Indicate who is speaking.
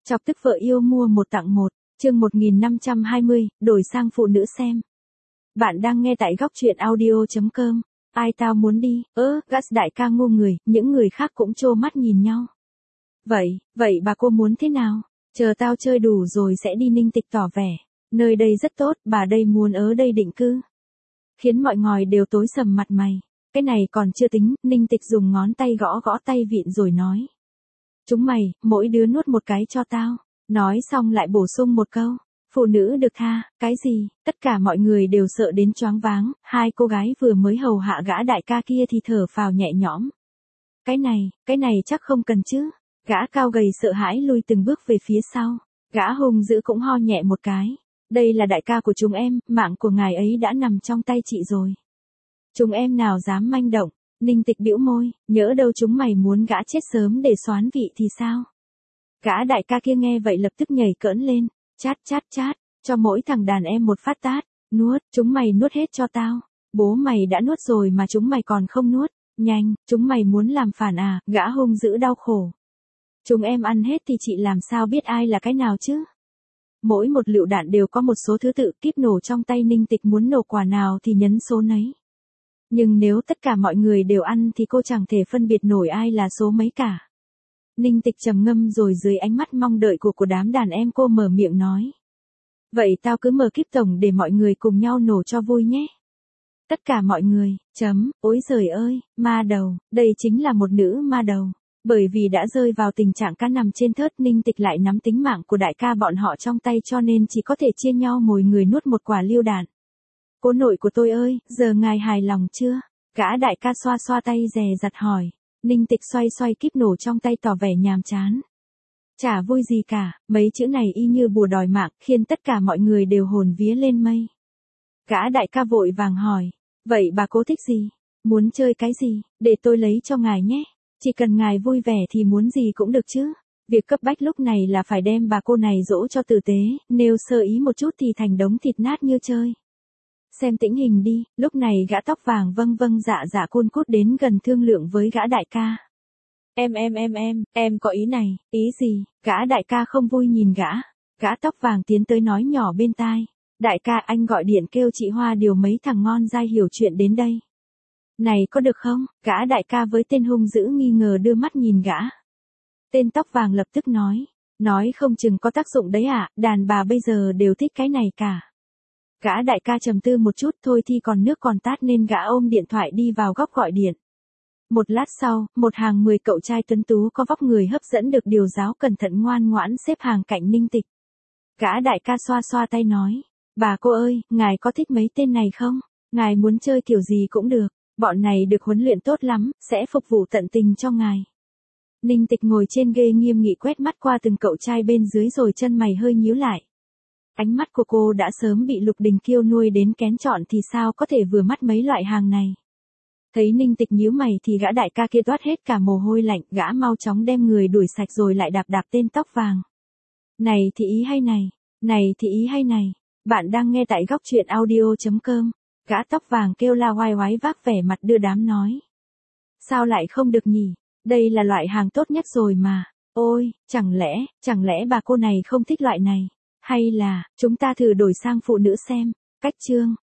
Speaker 1: Chọc tức vợ yêu mua một tặng một, chương 1520, đổi sang phụ nữ xem. Bạn đang nghe tại góc truyện audio.com. Ai tao muốn đi, Gas đại ca ngu người, những người khác cũng trô mắt nhìn nhau. Vậy bà cô muốn thế nào? Chờ tao chơi đủ rồi sẽ đi Ninh Tịch tỏ vẻ. Nơi đây rất tốt, bà đây muốn ở đây định cư. Khiến mọi ngòi đều tối sầm mặt mày. Cái này còn chưa tính, Ninh Tịch dùng ngón tay gõ gõ tay vịn rồi nói. Chúng mày, mỗi đứa nuốt một cái cho tao. Nói xong lại bổ sung một câu. Phụ nữ được tha, cái gì? Tất cả mọi người đều sợ đến choáng váng, hai cô gái vừa mới hầu hạ gã đại ca kia thì thở phào nhẹ nhõm. Cái này chắc không cần chứ. Gã cao gầy sợ hãi lui từng bước về phía sau. Gã hung dữ cũng ho nhẹ một cái. Đây là đại ca của chúng em, mạng của ngài ấy đã nằm trong tay chị rồi. Chúng em nào dám manh động. Ninh Tịch bĩu môi, nhỡ đâu chúng mày muốn gã chết sớm để xoán vị thì sao? Gã đại ca kia nghe vậy lập tức nhảy cỡn lên, chát, cho mỗi thằng đàn em một phát tát, nuốt, chúng mày nuốt hết cho tao. Bố mày đã nuốt rồi mà chúng mày còn không nuốt, nhanh, chúng mày muốn làm phản à? Gã hung dữ đau khổ. Chúng em ăn hết thì chị làm sao biết ai là cái nào chứ? Mỗi một lựu đạn đều có một số thứ tự, kíp nổ trong tay Ninh Tịch muốn nổ quả nào thì nhấn số nấy. Nhưng nếu tất cả mọi người đều ăn thì cô chẳng thể phân biệt nổi ai là số mấy cả. Ninh Tịch trầm ngâm rồi dưới ánh mắt mong đợi của đám đàn em cô mở miệng nói. Vậy tao cứ mở kíp tổng để mọi người cùng nhau nổ cho vui nhé. Tất cả mọi người, ôi giời ơi, ma đầu, đây chính là một nữ ma đầu. Bởi vì đã rơi vào tình trạng cá nằm trên thớt, Ninh Tịch lại nắm tính mạng của đại ca bọn họ trong tay cho nên chỉ có thể chia nhau mỗi người nuốt một quả lựu đạn. Cô nội của tôi ơi, giờ ngài hài lòng chưa? Gã đại ca xoa xoa tay dè dặt hỏi. Ninh Tịch xoay kíp nổ trong tay tỏ vẻ nhàm chán. Chả vui gì cả, mấy chữ này y như bùa đòi mạng, khiến tất cả mọi người đều hồn vía lên mây. Gã đại ca vội vàng hỏi. Vậy bà cố thích gì? Muốn chơi cái gì? Để tôi lấy cho ngài nhé. Chỉ cần ngài vui vẻ thì muốn gì cũng được chứ. Việc cấp bách lúc này là phải đem bà cô này dỗ cho tử tế, nếu sơ ý một chút thì thành đống thịt nát như chơi. Xem tĩnh hình đi, lúc này gã tóc vàng vâng dạ côn cút đến gần thương lượng với gã đại ca. Em có ý này, ý gì? Gã đại ca không vui nhìn gã. Gã tóc vàng tiến tới nói nhỏ bên tai. Đại ca, anh gọi điện kêu chị Hoa điều mấy thằng ngon dai hiểu chuyện đến đây. Này có được không? Gã đại ca với tên hung dữ nghi ngờ đưa mắt nhìn gã. Tên tóc vàng lập tức nói. Nói không chừng có tác dụng đấy à, đàn bà bây giờ đều thích cái này cả. Gã đại ca trầm tư một chút thôi thì còn nước còn tát nên gã ôm điện thoại đi vào góc gọi điện. Một lát sau, một hàng 10 cậu trai tuấn tú có vóc người hấp dẫn được điều giáo cẩn thận ngoan ngoãn xếp hàng cạnh Ninh Tịch. Gã đại ca xoa tay nói. Bà cô ơi, ngài có thích mấy tên này không? Ngài muốn chơi kiểu gì cũng được. Bọn này được huấn luyện tốt lắm, sẽ phục vụ tận tình cho ngài. Ninh Tịch ngồi trên ghê nghiêm nghị quét mắt qua từng cậu trai bên dưới rồi chân mày hơi nhíu lại. Ánh mắt của cô đã sớm bị Lục Đình Kiêu nuôi đến kén chọn thì sao có thể vừa mắt mấy loại hàng này. Thấy Ninh Tịch nhíu mày thì gã đại ca kia toát hết cả mồ hôi lạnh, gã mau chóng đem người đuổi sạch rồi lại đạp tên tóc vàng. Này thì ý hay này, bạn đang nghe tại góc truyện audio.com. Gã tóc vàng kêu la oái vác vẻ mặt đưa đám nói. Sao lại không được nhỉ? Đây là loại hàng tốt nhất rồi mà. Ôi, chẳng lẽ bà cô này không thích loại này? Hay là, chúng ta thử đổi sang phụ nữ xem. Cách chương.